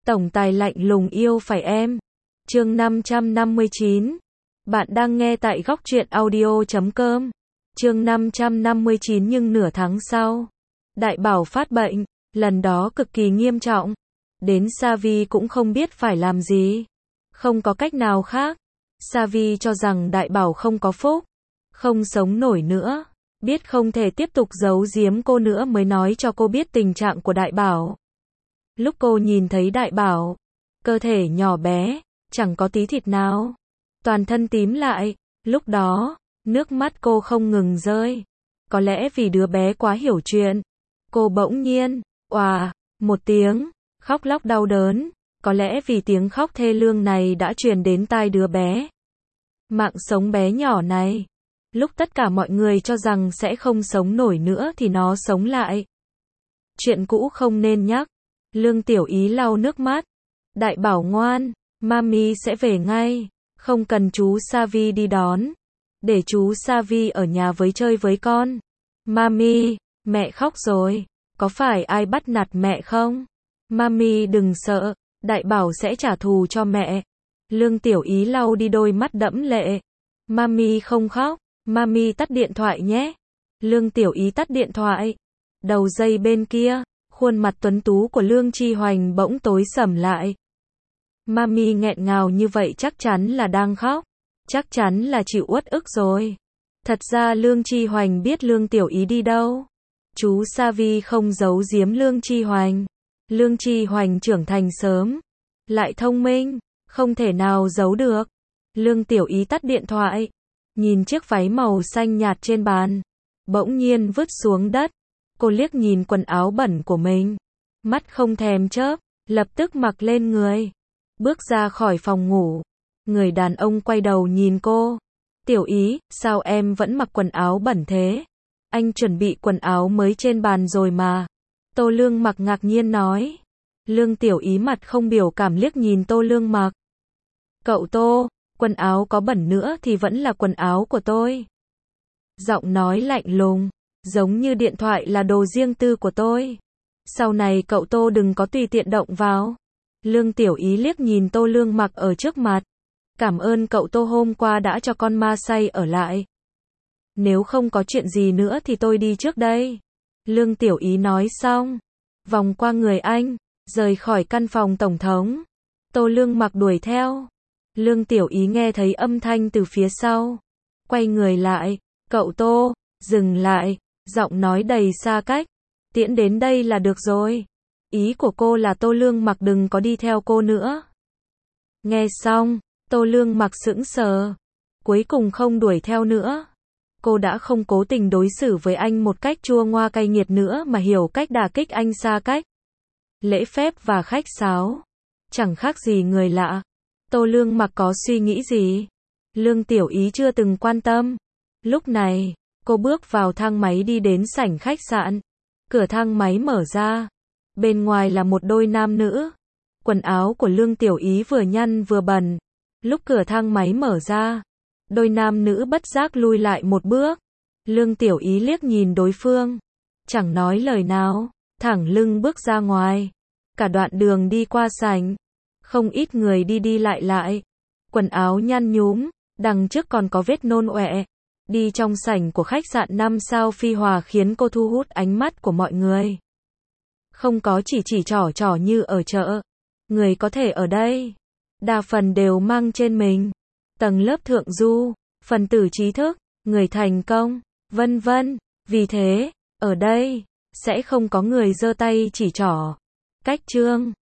Tổng tài lạnh lùng yêu phải em. Chương 559. Bạn đang nghe tại Góc Truyện Audio.com. Chương 559. Nhưng nửa tháng sau, Đại Bảo phát bệnh, lần đó cực kỳ nghiêm trọng. Đến Savi cũng không biết phải làm gì. Không có cách nào khác. Savi cho rằng Đại Bảo không có phúc, không sống nổi nữa. Biết không thể tiếp tục giấu giếm cô nữa mới nói cho cô biết tình trạng của Đại Bảo. Lúc cô nhìn thấy Đại Bảo, cơ thể nhỏ bé, chẳng có tí thịt nào, toàn thân tím lại, lúc đó, nước mắt cô không ngừng rơi. Có lẽ vì đứa bé quá hiểu chuyện, cô bỗng nhiên, òa, một tiếng, khóc lóc đau đớn. Có lẽ vì tiếng khóc thê lương này đã truyền đến tai đứa bé. Mạng sống bé nhỏ này, lúc tất cả mọi người cho rằng sẽ không sống nổi nữa thì nó sống lại. Chuyện cũ không nên nhắc. Lương Tiểu Ý lau nước mắt. Đại Bảo ngoan, mami sẽ về ngay, không cần chú Savi đi đón. Để chú Savi ở nhà chơi với con. Mami, mẹ khóc rồi, có phải ai bắt nạt mẹ không? Mami đừng sợ, Đại Bảo sẽ trả thù cho mẹ. Lương Tiểu Ý lau đi đôi mắt đẫm lệ. Mami không khóc, mami tắt điện thoại nhé. Lương Tiểu Ý tắt điện thoại. Đầu dây bên kia, khuôn mặt tuấn tú của Lương Chi Hoành bỗng tối sầm lại. Mami nghẹn ngào như vậy chắc chắn là đang khóc. Chắc chắn là chịu uất ức rồi. Thật ra Lương Chi Hoành biết Lương Tiểu Ý đi đâu. Chú Savi không giấu giếm Lương Chi Hoành. Lương Chi Hoành trưởng thành sớm, lại thông minh, không thể nào giấu được. Lương Tiểu Ý tắt điện thoại, nhìn chiếc váy màu xanh nhạt trên bàn, bỗng nhiên vứt xuống đất. Cô liếc nhìn quần áo bẩn của mình, mắt không thèm chớp, lập tức mặc lên người, bước ra khỏi phòng ngủ. Người đàn ông quay đầu nhìn cô. Tiểu Ý, sao em vẫn mặc quần áo bẩn thế? Anh chuẩn bị quần áo mới trên bàn rồi mà. Tô Lương Mặc ngạc nhiên nói. Lương Tiểu Ý mặt không biểu cảm liếc nhìn Tô Lương Mặc. Cậu Tô, quần áo có bẩn nữa thì vẫn là quần áo của tôi. Giọng nói lạnh lùng, giống như điện thoại là đồ riêng tư của tôi. Sau này cậu Tô đừng có tùy tiện động vào. Lương Tiểu Ý liếc nhìn Tô Lương Mặc ở trước mặt. Cảm ơn cậu Tô hôm qua đã cho con ma say ở lại. Nếu không có chuyện gì nữa thì tôi đi trước đây. Lương Tiểu Ý nói xong, vòng qua người anh, rời khỏi căn phòng tổng thống. Tô Lương Mặc đuổi theo. Lương Tiểu Ý nghe thấy âm thanh từ phía sau, quay người lại. Cậu Tô, dừng lại, giọng nói đầy xa cách. Tiễn đến đây là được rồi. Ý của cô là Tô Lương Mặc đừng có đi theo cô nữa. Nghe xong, Tô Lương Mặc sững sờ, cuối cùng không đuổi theo nữa. Cô đã không cố tình đối xử với anh một cách chua ngoa cay nghiệt nữa mà hiểu cách đả kích anh xa cách. Lễ phép và khách sáo, chẳng khác gì người lạ. Tô Lương Mặc có suy nghĩ gì? Lương Tiểu Ý chưa từng quan tâm. Lúc này, cô bước vào thang máy đi đến sảnh khách sạn. Cửa thang máy mở ra. Bên ngoài là một đôi nam nữ. Quần áo của Lương Tiểu Ý vừa nhăn vừa bẩn. Lúc cửa thang máy mở ra, đôi nam nữ bất giác lui lại một bước. Lương Tiểu Ý liếc nhìn đối phương, chẳng nói lời nào, thẳng lưng bước ra ngoài. Cả đoạn đường đi qua sảnh, không ít người đi đi lại lại, quần áo nhăn nhúm, đằng trước còn có vết nôn ọe. Đi trong sảnh của khách sạn 5 sao Phi Hòa khiến cô thu hút ánh mắt của mọi người. Không có chỉ trỏ như ở chợ. Người có thể ở đây, đa phần đều mang trên mình tầng lớp thượng du, phần tử trí thức, người thành công, vân vân. Vì thế, ở đây sẽ không có người giơ tay chỉ trỏ. Cách chương